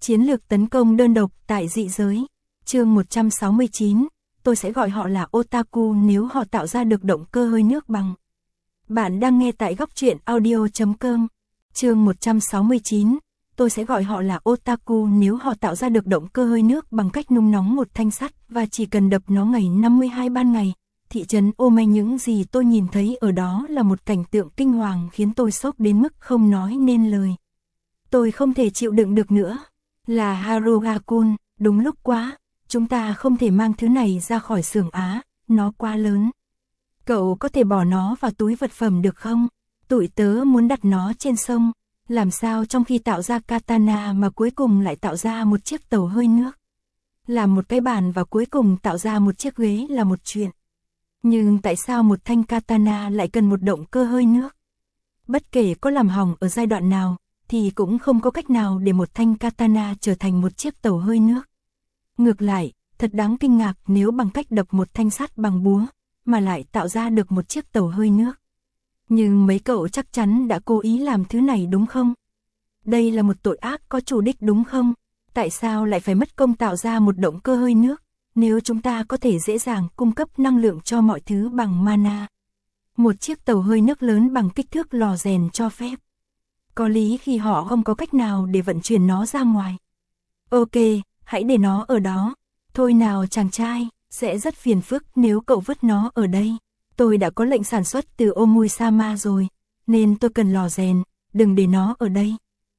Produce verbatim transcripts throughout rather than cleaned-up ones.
Chiến lược tấn công đơn độc tại dị giới. Chương một trăm sáu mươi chín, tôi sẽ gọi họ là otaku nếu họ tạo ra được động cơ hơi nước bằng. Bạn đang nghe tại góc truyện audio chấm com. Chương một trăm sáu mươi chín, tôi sẽ gọi họ là otaku nếu họ tạo ra được động cơ hơi nước bằng cách nung nóng một thanh sắt và chỉ cần đập nó ngày năm mươi hai ban ngày. Thị trấn Ome, những gì tôi nhìn thấy ở đó là một cảnh tượng kinh hoàng khiến tôi sốc đến mức không nói nên lời. Tôi không thể chịu đựng được nữa. Là Haruha-kun, đúng lúc quá, chúng ta không thể mang thứ này ra khỏi xưởng Á, nó quá lớn. Cậu có thể bỏ nó vào túi vật phẩm được không? Tụi tớ muốn đặt nó trên sông, làm sao trong khi tạo ra katana mà cuối cùng lại tạo ra một chiếc tàu hơi nước. Làm một cái bàn và cuối cùng tạo ra một chiếc ghế là một chuyện. Nhưng tại sao một thanh katana lại cần một động cơ hơi nước? Bất kể có làm hỏng ở giai đoạn nào, thì cũng không có cách nào để một thanh katana trở thành một chiếc tàu hơi nước. Ngược lại, thật đáng kinh ngạc nếu bằng cách đập một thanh sắt bằng búa, mà lại tạo ra được một chiếc tàu hơi nước. Nhưng mấy cậu chắc chắn đã cố ý làm thứ này đúng không? Đây là một tội ác có chủ đích đúng không? Tại sao lại phải mất công tạo ra một động cơ hơi nước, nếu chúng ta có thể dễ dàng cung cấp năng lượng cho mọi thứ bằng mana? Một chiếc tàu hơi nước lớn bằng kích thước lò rèn cho phép. Có lý khi họ không có cách nào để vận chuyển nó ra ngoài. Ok, hãy để nó ở đó. Thôi nào chàng trai, sẽ rất phiền phức nếu cậu vứt nó ở đây. Tôi đã có lệnh sản xuất từ Omui-sama rồi, nên tôi cần lò rèn, đừng để nó ở đây.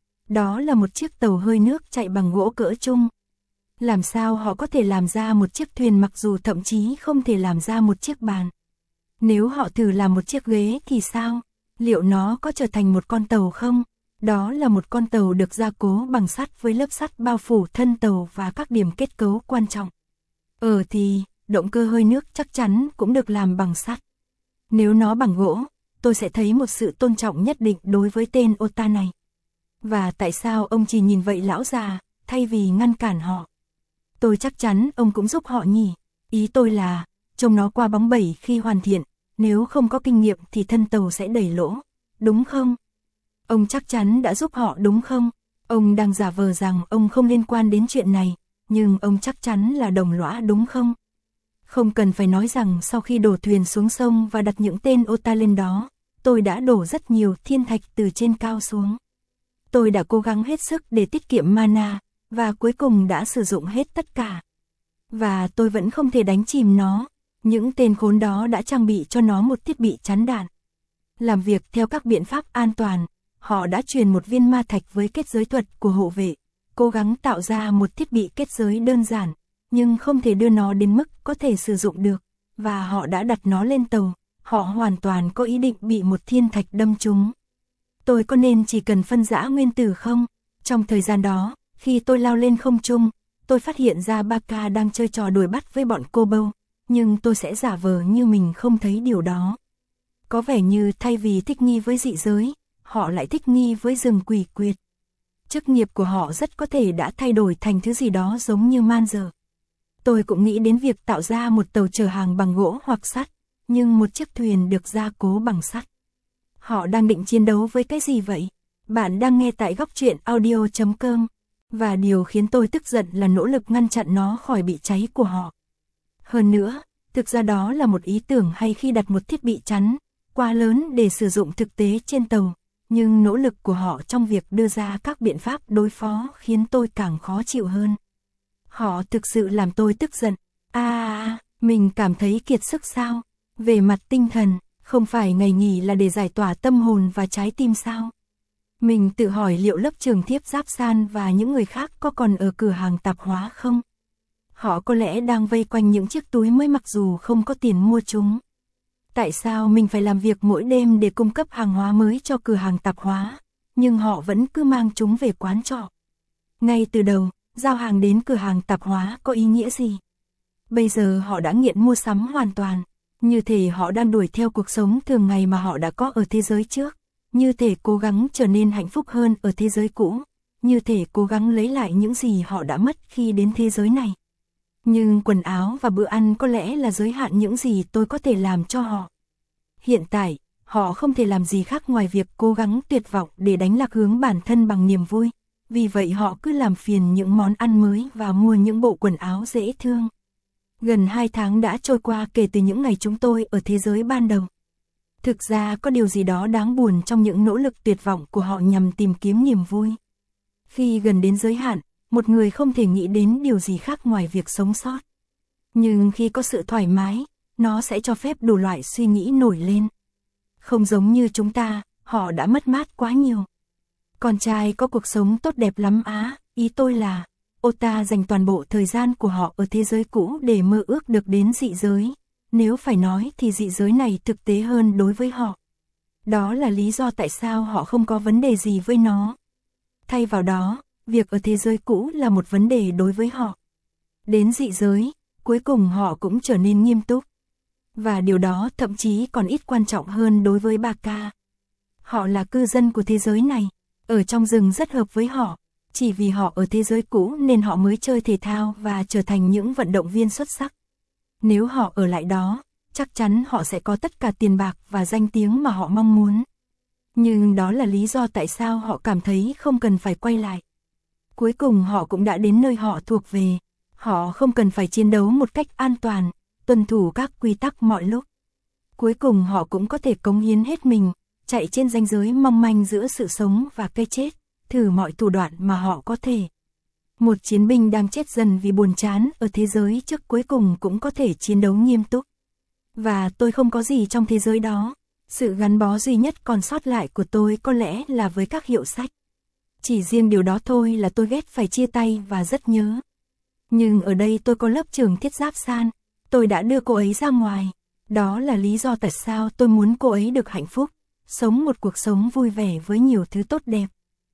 Đó là một chiếc tàu hơi nước chạy bằng gỗ cỡ trung. Làm sao họ có thể làm ra một chiếc thuyền mặc dù thậm chí không thể làm ra một chiếc bàn? Nếu họ thử làm một chiếc ghế thì sao? Liệu nó có trở thành một con tàu không? Đó là một con tàu được gia cố bằng sắt với lớp sắt bao phủ thân tàu và các điểm kết cấu quan trọng. Ờ thì, động cơ hơi nước chắc chắn cũng được làm bằng sắt. Nếu nó bằng gỗ, tôi sẽ thấy một sự tôn trọng nhất định đối với tên Ota này. Và tại sao ông chỉ nhìn vậy lão già, thay vì ngăn cản họ? Tôi chắc chắn ông cũng giúp họ nhỉ. Ý tôi là, trông nó qua bóng bẩy khi hoàn thiện, nếu không có kinh nghiệm thì thân tàu sẽ đẩy lỗ, đúng không? Ông chắc chắn đã giúp họ đúng không? Ông đang giả vờ rằng ông không liên quan đến chuyện này, nhưng ông chắc chắn là đồng lõa đúng không? Không cần phải nói rằng sau khi đổ thuyền xuống sông và đặt những tên Ota lên đó, tôi đã đổ rất nhiều thiên thạch từ trên cao xuống. Tôi đã cố gắng hết sức để tiết kiệm mana, và cuối cùng đã sử dụng hết tất cả. Và tôi vẫn không thể đánh chìm nó. Những tên khốn đó đã trang bị cho nó một thiết bị chắn đạn. Làm việc theo các biện pháp an toàn, họ đã truyền một viên ma thạch với kết giới thuật của hộ vệ, cố gắng tạo ra một thiết bị kết giới đơn giản, nhưng không thể đưa nó đến mức có thể sử dụng được, và họ đã đặt nó lên tàu. Họ hoàn toàn có ý định bị một thiên thạch đâm trúng. Tôi có nên chỉ cần phân rã nguyên tử không? Trong thời gian đó, khi tôi lao lên không trung, tôi phát hiện ra Baka đang chơi trò đuổi bắt với bọn cô bâu, nhưng tôi sẽ giả vờ như mình không thấy điều đó. Có vẻ như thay vì thích nghi với dị giới, họ lại thích nghi với rừng quỷ quyệt. Chức nghiệp của họ rất có thể đã thay đổi thành thứ gì đó giống như man giờ. Tôi cũng nghĩ đến việc tạo ra một tàu chở hàng bằng gỗ hoặc sắt, nhưng một chiếc thuyền được gia cố bằng sắt. Họ đang định chiến đấu với cái gì vậy? Bạn đang nghe tại góc truyện audio chấm com, và điều khiến tôi tức giận là nỗ lực ngăn chặn nó khỏi bị cháy của họ. Hơn nữa, thực ra đó là một ý tưởng hay khi đặt một thiết bị chắn, quá lớn để sử dụng thực tế trên tàu, nhưng nỗ lực của họ trong việc đưa ra các biện pháp đối phó khiến tôi càng khó chịu hơn. Họ thực sự làm tôi tức giận. À, mình cảm thấy kiệt sức sao? Về mặt tinh thần, không phải ngày nghỉ là để giải tỏa tâm hồn và trái tim sao? Mình tự hỏi liệu lớp trường thiếp Giáp San và những người khác có còn ở cửa hàng tạp hóa không? Họ có lẽ đang vây quanh những chiếc túi mới mặc dù không có tiền mua chúng. Tại sao mình phải làm việc mỗi đêm để cung cấp hàng hóa mới cho cửa hàng tạp hóa, nhưng họ vẫn cứ mang chúng về quán trọ? Ngay từ đầu, giao hàng đến cửa hàng tạp hóa có ý nghĩa gì? Bây giờ họ đã nghiện mua sắm hoàn toàn, như thể họ đang đuổi theo cuộc sống thường ngày mà họ đã có ở thế giới trước, như thể cố gắng trở nên hạnh phúc hơn ở thế giới cũ, như thể cố gắng lấy lại những gì họ đã mất khi đến thế giới này. Nhưng quần áo và bữa ăn có lẽ là giới hạn những gì tôi có thể làm cho họ. Hiện tại, họ không thể làm gì khác ngoài việc cố gắng tuyệt vọng để đánh lạc hướng bản thân bằng niềm vui, vì vậy họ cứ làm phiền những món ăn mới và mua những bộ quần áo dễ thương. Gần hai tháng đã trôi qua kể từ những ngày chúng tôi ở thế giới ban đầu. Thực ra có điều gì đó đáng buồn trong những nỗ lực tuyệt vọng của họ nhằm tìm kiếm niềm vui. Khi gần đến giới hạn, một người không thể nghĩ đến điều gì khác ngoài việc sống sót. Nhưng khi có sự thoải mái, nó sẽ cho phép đủ loại suy nghĩ nổi lên. Không giống như chúng ta, họ đã mất mát quá nhiều. Con trai có cuộc sống tốt đẹp lắm á, ý tôi là, Ota dành toàn bộ thời gian của họ ở thế giới cũ để mơ ước được đến dị giới. Nếu phải nói thì dị giới này thực tế hơn đối với họ. Đó là lý do tại sao họ không có vấn đề gì với nó. Thay vào đó, việc ở thế giới cũ là một vấn đề đối với họ. Đến dị giới, cuối cùng họ cũng trở nên nghiêm túc. Và điều đó thậm chí còn ít quan trọng hơn đối với Baka. Họ là cư dân của thế giới này, ở trong rừng rất hợp với họ. Chỉ vì họ ở thế giới cũ nên họ mới chơi thể thao và trở thành những vận động viên xuất sắc. Nếu họ ở lại đó, chắc chắn họ sẽ có tất cả tiền bạc và danh tiếng mà họ mong muốn. Nhưng đó là lý do tại sao họ cảm thấy không cần phải quay lại. Cuối cùng họ cũng đã đến nơi họ thuộc về. Họ không cần phải chiến đấu một cách an toàn, tuân thủ các quy tắc mọi lúc. Cuối cùng họ cũng có thể cống hiến hết mình, chạy trên ranh giới mong manh giữa sự sống và cái chết, thử mọi thủ đoạn mà họ có thể. Một chiến binh đang chết dần vì buồn chán ở thế giới trước cuối cùng cũng có thể chiến đấu nghiêm túc. Và tôi không có gì trong thế giới đó. Sự gắn bó duy nhất còn sót lại của tôi có lẽ là với các hiệu sách. Chỉ riêng điều đó thôi là tôi ghét phải chia tay và rất nhớ. Nhưng ở đây tôi có lớp trưởng Thiết Giáp San. Tôi đã đưa cô ấy ra ngoài. Đó là lý do tại sao tôi muốn cô ấy được hạnh phúc, sống một cuộc sống vui vẻ với nhiều thứ tốt đẹp.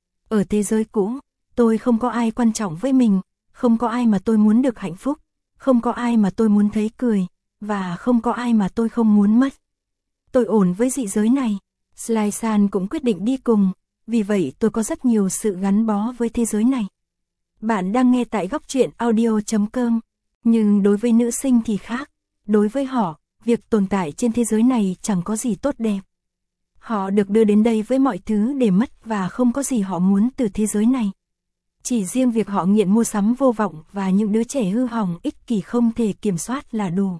Ở thế giới cũ, tôi không có ai quan trọng với mình, không có ai mà tôi muốn được hạnh phúc, không có ai mà tôi muốn thấy cười, và không có ai mà tôi không muốn mất. Tôi ổn với dị giới này. Sly San cũng quyết định đi cùng, vì vậy tôi có rất nhiều sự gắn bó với thế giới này. Bạn đang nghe tại góc truyện audio chấm com, nhưng đối với nữ sinh thì khác. Đối với họ, việc tồn tại trên thế giới này chẳng có gì tốt đẹp. Họ được đưa đến đây với mọi thứ để mất và không có gì họ muốn từ thế giới này. Chỉ riêng việc họ nghiện mua sắm vô vọng và những đứa trẻ hư hỏng ích kỷ không thể kiểm soát là đủ.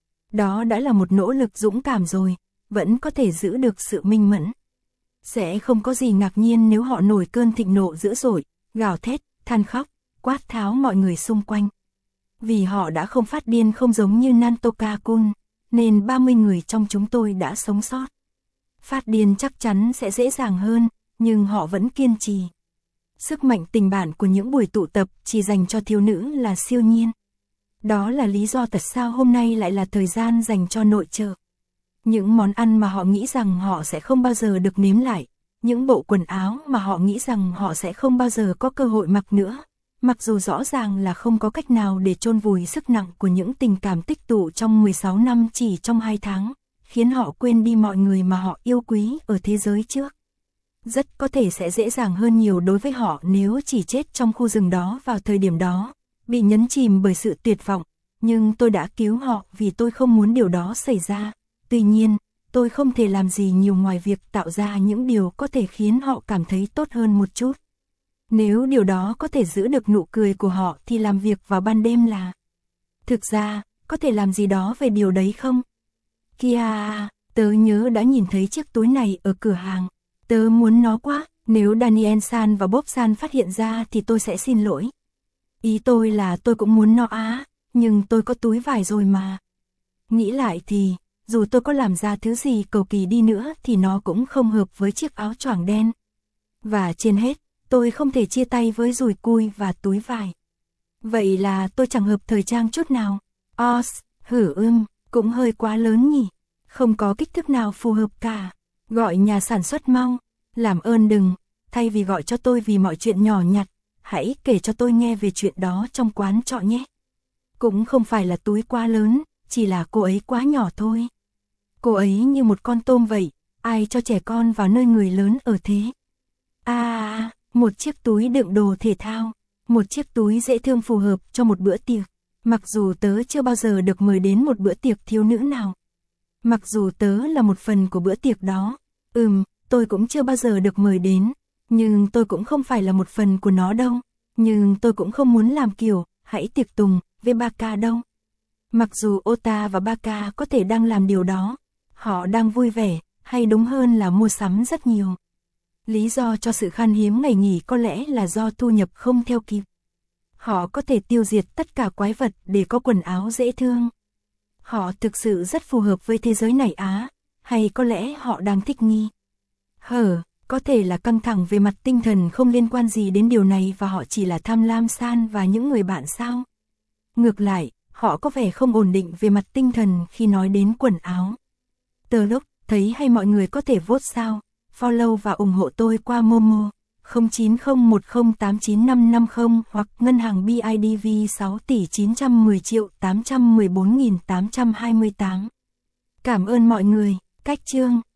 Đó đã là một nỗ lực dũng cảm rồi, vẫn có thể giữ được sự minh mẫn. Sẽ không có gì ngạc nhiên nếu họ nổi cơn thịnh nộ dữ dội, gào thét, than khóc, quát tháo mọi người xung quanh. Vì họ đã không phát điên không giống như Nantoka-kun, nên ba mươi người trong chúng tôi đã sống sót. Phát điên chắc chắn sẽ dễ dàng hơn, nhưng họ vẫn kiên trì. Sức mạnh tình bạn của những buổi tụ tập chỉ dành cho thiếu nữ là siêu nhiên. Đó là lý do tại sao hôm nay lại là thời gian dành cho nội trợ. Những món ăn mà họ nghĩ rằng họ sẽ không bao giờ được nếm lại, những bộ quần áo mà họ nghĩ rằng họ sẽ không bao giờ có cơ hội mặc nữa. Mặc dù rõ ràng là không có cách nào để chôn vùi sức nặng của những tình cảm tích tụ trong mười sáu năm chỉ trong hai tháng, khiến họ quên đi mọi người mà họ yêu quý ở thế giới trước. Rất có thể sẽ dễ dàng hơn nhiều đối với họ nếu chỉ chết trong khu rừng đó vào thời điểm đó, bị nhấn chìm bởi sự tuyệt vọng, nhưng tôi đã cứu họ vì tôi không muốn điều đó xảy ra. Tuy nhiên, tôi không thể làm gì nhiều ngoài việc tạo ra những điều có thể khiến họ cảm thấy tốt hơn một chút. Nếu điều đó có thể giữ được nụ cười của họ thì làm việc vào ban đêm là... Thực ra, có thể làm gì đó về điều đấy không? Kia, tớ nhớ đã nhìn thấy chiếc túi này ở cửa hàng. Tớ muốn nó quá, nếu Daniel San và Bob San phát hiện ra thì tôi sẽ xin lỗi. Ý tôi là tôi cũng muốn nó á, nhưng tôi có túi vải rồi mà. Nghĩ lại thì, dù tôi có làm ra thứ gì cầu kỳ đi nữa thì nó cũng không hợp với chiếc áo choàng đen. Và trên hết, tôi không thể chia tay với dùi cui và túi vải. Vậy là tôi chẳng hợp thời trang chút nào. Os, hử ưm, cũng hơi quá lớn nhỉ. Không có kích thước nào phù hợp cả. Gọi nhà sản xuất mau. Làm ơn đừng, thay vì gọi cho tôi vì mọi chuyện nhỏ nhặt, hãy kể cho tôi nghe về chuyện đó trong quán trọ nhé. Cũng không phải là túi quá lớn, chỉ là cô ấy quá nhỏ thôi. Cô ấy như một con tôm vậy, ai cho trẻ con vào nơi người lớn ở thế. À, một chiếc túi đựng đồ thể thao, một chiếc túi dễ thương phù hợp cho một bữa tiệc. Mặc dù tớ chưa bao giờ được mời đến một bữa tiệc thiếu nữ nào. Mặc dù tớ là một phần của bữa tiệc đó. Ừm, tôi cũng chưa bao giờ được mời đến. Nhưng tôi cũng không phải là một phần của nó đâu. Nhưng tôi cũng không muốn làm kiểu, hãy tiệc tùng, với Barca đâu. Mặc dù Ota và Barca có thể đang làm điều đó. Họ đang vui vẻ, hay đúng hơn là mua sắm rất nhiều. Lý do cho sự khan hiếm ngày nghỉ có lẽ là do thu nhập không theo kịp. Họ có thể tiêu diệt tất cả quái vật để có quần áo dễ thương. Họ thực sự rất phù hợp với thế giới này á, hay có lẽ họ đang thích nghi. Hở, có thể là căng thẳng về mặt tinh thần không liên quan gì đến điều này và họ chỉ là tham lam San và những người bạn sao? Ngược lại, họ có vẻ không ổn định về mặt tinh thần khi nói đến quần áo. Tờ lúc, thấy hay mọi người có thể vote sao, follow và ủng hộ tôi qua Momo không chín không một không tám chín năm năm không hoặc ngân hàng bê i đê vê sáu tỷ chín trăm mười triệu tám trăm mười bốn nghìn tám trăm hai mươi tám. Cảm ơn mọi người, cách chương.